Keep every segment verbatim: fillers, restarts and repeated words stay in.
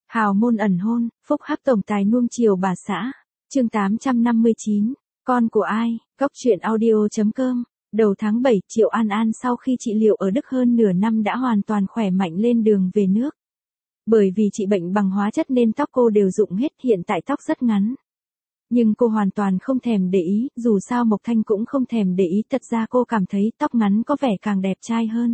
Hào môn ẩn hôn, phúc hắc tổng tài nuông chiều bà xã. Chương tám trăm năm mươi chín, con của ai? Góc truyện audio.com. Đầu tháng bảy, Triệu An An sau khi trị liệu ở Đức hơn nửa năm đã hoàn toàn khỏe mạnh lên đường về nước. Bởi vì trị bệnh bằng hóa chất nên tóc cô đều rụng hết, hiện tại tóc rất ngắn. Nhưng cô hoàn toàn không thèm để ý, dù sao Mộc Thanh cũng không thèm để ý, thật ra cô cảm thấy tóc ngắn có vẻ càng đẹp trai hơn.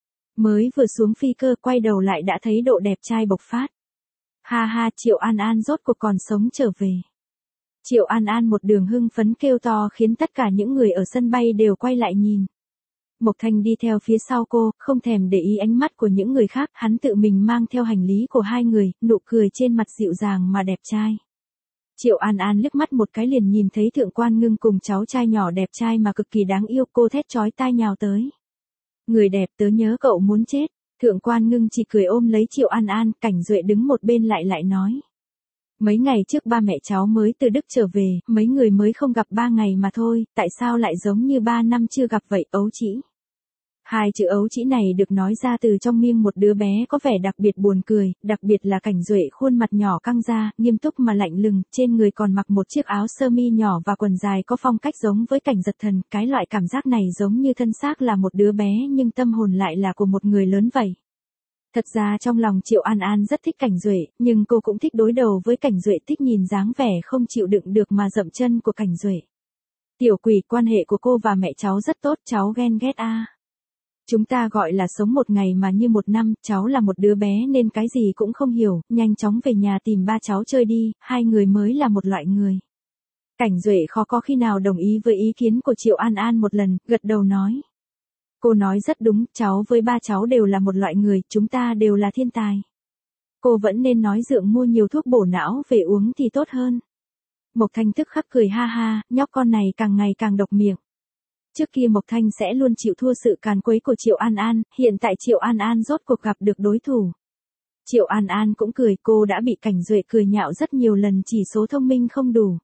Mới vừa xuống phi cơ quay đầu lại đã thấy độ đẹp trai bộc phát. Ha ha, Triệu An An rốt cuộc còn sống trở về. Triệu An An một đường hưng phấn kêu to khiến tất cả những người ở sân bay đều quay lại nhìn. Mộc Thanh đi theo phía sau cô, không thèm để ý ánh mắt của những người khác, hắn tự mình mang theo hành lý của hai người, nụ cười trên mặt dịu dàng mà đẹp trai. Triệu An An liếc mắt một cái liền nhìn thấy Thượng Quan Ngưng cùng cháu trai nhỏ đẹp trai mà cực kỳ đáng yêu, cô thét chói tai nhào tới. Người đẹp, tớ nhớ cậu muốn chết. Thượng Quan Ngưng chỉ cười ôm lấy Triệu An An, Cảnh Duệ đứng một bên lại lại nói. Mấy ngày trước ba mẹ cháu mới từ Đức trở về, mấy người mới không gặp ba ngày mà thôi, tại sao lại giống như ba năm chưa gặp vậy, ấu trĩ? Hai chữ ấu trĩ này được nói ra từ trong miệng một đứa bé có vẻ đặc biệt buồn cười, đặc biệt là Cảnh Duệ khuôn mặt nhỏ căng ra, nghiêm túc mà lạnh lùng, trên người còn mặc một chiếc áo sơ mi nhỏ và quần dài có phong cách giống với Cảnh Giật Thần, cái loại cảm giác này giống như thân xác là một đứa bé nhưng tâm hồn lại là của một người lớn vậy. Thật ra trong lòng Triệu An An rất thích Cảnh Duệ, nhưng cô cũng thích đối đầu với Cảnh Duệ, thích nhìn dáng vẻ không chịu đựng được mà dậm chân của Cảnh Duệ. Tiểu quỷ, quan hệ của cô và mẹ cháu rất tốt, cháu ghen ghét a. À. Chúng ta gọi là sống một ngày mà như một năm, cháu là một đứa bé nên cái gì cũng không hiểu, nhanh chóng về nhà tìm ba cháu chơi đi, hai người mới là một loại người. Cảnh Duệ khó có khi nào đồng ý với ý kiến của Triệu An An một lần, gật đầu nói. Cô nói rất đúng, cháu với ba cháu đều là một loại người, chúng ta đều là thiên tài. Cô vẫn nên nói dượng mua nhiều thuốc bổ não về uống thì tốt hơn. Mộc Thanh tức khắc cười ha ha, nhóc con này càng ngày càng độc miệng. Trước kia Mộc Thanh sẽ luôn chịu thua sự càn quấy của Triệu An An, hiện tại Triệu An An rốt cuộc gặp được đối thủ. Triệu An An cũng cười, cô đã bị Cảnh Duệ cười nhạo rất nhiều lần, chỉ số thông minh không đủ.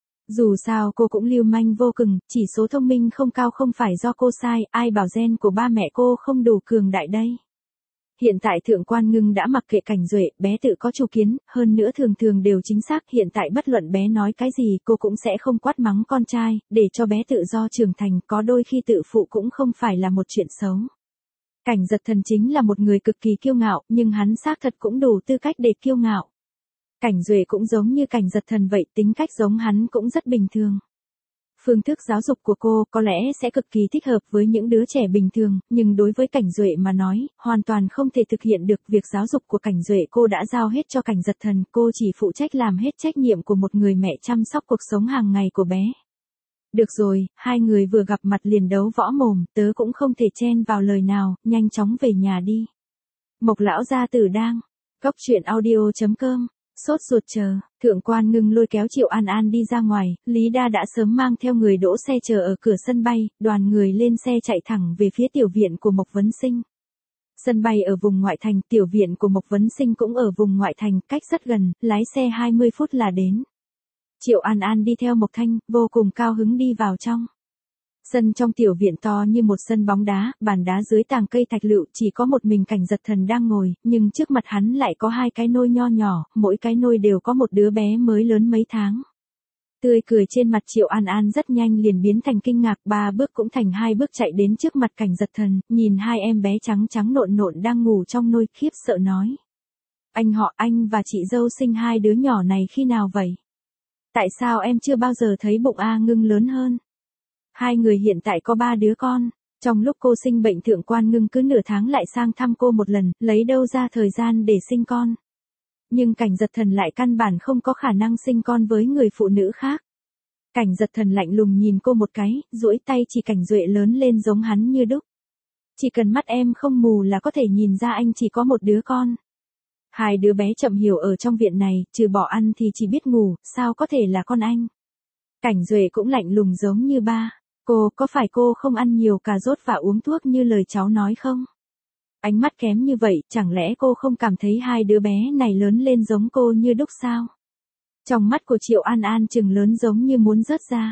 Dù sao cô cũng lưu manh vô cùng, chỉ số thông minh không cao không phải do cô sai, ai bảo gen của ba mẹ cô không đủ cường đại đây. Hiện tại Thượng Quan Ngưng đã mặc kệ Cảnh Duệ, bé tự có chủ kiến, hơn nữa thường thường đều chính xác, hiện tại bất luận bé nói cái gì cô cũng sẽ không quát mắng con trai, để cho bé tự do trưởng thành, có đôi khi tự phụ cũng không phải là một chuyện xấu. Cảnh Giật Thần chính là một người cực kỳ kiêu ngạo, nhưng hắn xác thật cũng đủ tư cách để kiêu ngạo. Cảnh Duệ cũng giống như Cảnh Giật Thần vậy, tính cách giống hắn cũng rất bình thường. Phương thức giáo dục của cô có lẽ sẽ cực kỳ thích hợp với những đứa trẻ bình thường, nhưng đối với Cảnh Duệ mà nói, hoàn toàn không thể thực hiện được. Việc giáo dục của Cảnh Duệ cô đã giao hết cho Cảnh Giật Thần, cô chỉ phụ trách làm hết trách nhiệm của một người mẹ chăm sóc cuộc sống hàng ngày của bé. Được rồi, hai người vừa gặp mặt liền đấu võ mồm, tớ cũng không thể chen vào lời nào, nhanh chóng về nhà đi. Mộc lão gia tử đang, góc truyện audio.com. Sốt ruột chờ, Thượng Quan Ngưng lôi kéo Triệu An An đi ra ngoài, Lý Đa đã sớm mang theo người đỗ xe chờ ở cửa sân bay, đoàn người lên xe chạy thẳng về phía tiểu viện của Mộc Vấn Sinh. Sân bay ở vùng ngoại thành, tiểu viện của Mộc Vấn Sinh cũng ở vùng ngoại thành, cách rất gần, lái xe hai mươi phút là đến. Triệu An An đi theo Mộc Thanh, vô cùng cao hứng đi vào trong. Sân trong tiểu viện to như một sân bóng đá, bàn đá dưới tàng cây thạch lựu, chỉ có một mình Cảnh Giật Thần đang ngồi, nhưng trước mặt hắn lại có hai cái nôi nho nhỏ, mỗi cái nôi đều có một đứa bé mới lớn mấy tháng. Tươi cười trên mặt Triệu An An rất nhanh liền biến thành kinh ngạc, ba bước cũng thành hai bước chạy đến trước mặt Cảnh Giật Thần, nhìn hai em bé trắng trắng nộn nộn đang ngủ trong nôi, khiếp sợ nói. Anh họ, anh và chị dâu sinh hai đứa nhỏ này khi nào vậy? Tại sao em chưa bao giờ thấy bụng A Ngưng lớn hơn? Hai người hiện tại có ba đứa con, trong lúc cô sinh bệnh Thượng Quan Ngưng cứ nửa tháng lại sang thăm cô một lần, lấy đâu ra thời gian để sinh con. Nhưng Cảnh Giật Thần lại căn bản không có khả năng sinh con với người phụ nữ khác. Cảnh Giật Thần lạnh lùng nhìn cô một cái, duỗi tay chỉ Cảnh Duệ lớn lên giống hắn như đúc. Chỉ cần mắt em không mù là có thể nhìn ra anh chỉ có một đứa con. Hai đứa bé chậm hiểu ở trong viện này, trừ bỏ ăn thì chỉ biết ngủ, sao có thể là con anh. Cảnh Duệ cũng lạnh lùng giống như ba. Cô, có phải cô không ăn nhiều cà rốt và uống thuốc như lời cháu nói không? Ánh mắt kém như vậy, chẳng lẽ cô không cảm thấy hai đứa bé này lớn lên giống cô như đúc sao? Trong mắt của Triệu An An trừng lớn giống như muốn rớt ra.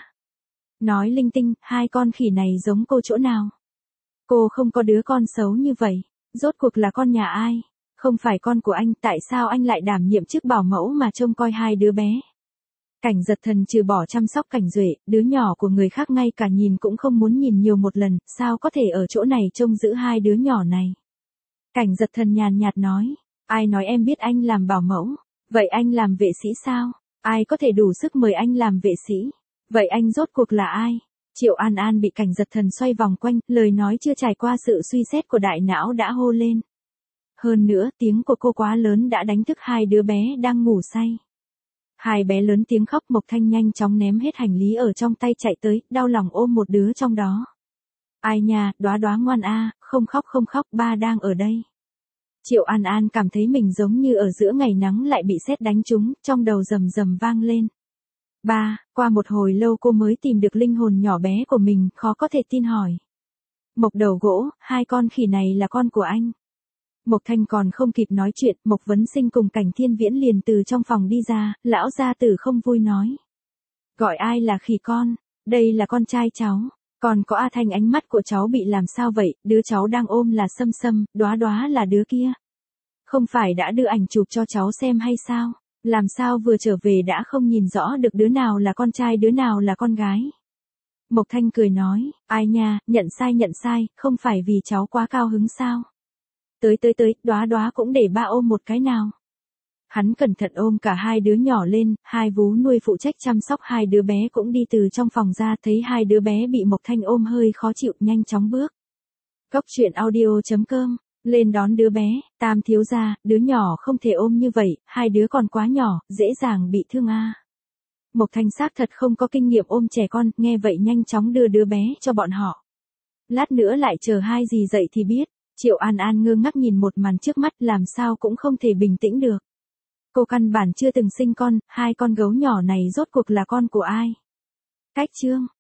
Nói linh tinh, hai con khỉ này giống cô chỗ nào? Cô không có đứa con xấu như vậy, rốt cuộc là con nhà ai? Không phải con của anh, tại sao anh lại đảm nhiệm chức bảo mẫu mà trông coi hai đứa bé? Cảnh Giật Thần trừ bỏ chăm sóc Cảnh Duệ, đứa nhỏ của người khác ngay cả nhìn cũng không muốn nhìn nhiều một lần, sao có thể ở chỗ này trông giữ hai đứa nhỏ này? Cảnh Giật Thần nhàn nhạt nói, ai nói em biết anh làm bảo mẫu? Vậy anh làm vệ sĩ sao? Ai có thể đủ sức mời anh làm vệ sĩ? Vậy anh rốt cuộc là ai? Triệu An An bị Cảnh Giật Thần xoay vòng quanh, lời nói chưa trải qua sự suy xét của đại não đã hô lên. Hơn nữa, tiếng của cô quá lớn đã đánh thức hai đứa bé đang ngủ say. Hai bé lớn tiếng khóc, Mộc Thanh nhanh chóng ném hết hành lý ở trong tay chạy tới, đau lòng ôm một đứa trong đó. Ai nha, Đóa Đóa ngoan a, không khóc không khóc, ba đang ở đây. Triệu An An cảm thấy mình giống như ở giữa ngày nắng lại bị sét đánh trúng, trong đầu rầm rầm vang lên. Ba, qua một hồi lâu cô mới tìm được linh hồn nhỏ bé của mình, khó có thể tin hỏi. Mộc Đầu Gỗ, hai con khỉ này là con của anh. Mộc Thanh còn không kịp nói chuyện, Mộc Vấn Sinh cùng Cảnh Thiên Viễn liền từ trong phòng đi ra, lão gia tử không vui nói. Gọi ai là khỉ con, đây là con trai cháu, còn có A Thanh, ánh mắt của cháu bị làm sao vậy, đứa cháu đang ôm là Sâm Sâm, Đóa Đóa là đứa kia. Không phải đã đưa ảnh chụp cho cháu xem hay sao, làm sao vừa trở về đã không nhìn rõ được đứa nào là con trai đứa nào là con gái. Mộc Thanh cười nói, ai nha, nhận sai nhận sai, không phải vì cháu quá cao hứng sao. Tới tới tới, Đóa Đóa cũng để ba ôm một cái nào. Hắn cẩn thận ôm cả hai đứa nhỏ lên, hai vú nuôi phụ trách chăm sóc hai đứa bé cũng đi từ trong phòng ra, thấy hai đứa bé bị Mộc Thanh ôm hơi khó chịu, nhanh chóng bước. Góc truyện audio chấm com, lên đón đứa bé, Tam thiếu gia, đứa nhỏ không thể ôm như vậy, hai đứa còn quá nhỏ, dễ dàng bị thương a. Mộc Thanh xác thật không có kinh nghiệm ôm trẻ con, nghe vậy nhanh chóng đưa đứa bé cho bọn họ. Lát nữa lại chờ hai dì dậy thì biết. Triệu An An ngơ ngác nhìn một màn trước mắt, làm sao cũng không thể bình tĩnh được. Cô căn bản chưa từng sinh con, hai con gấu nhỏ này rốt cuộc là con của ai? Cách chương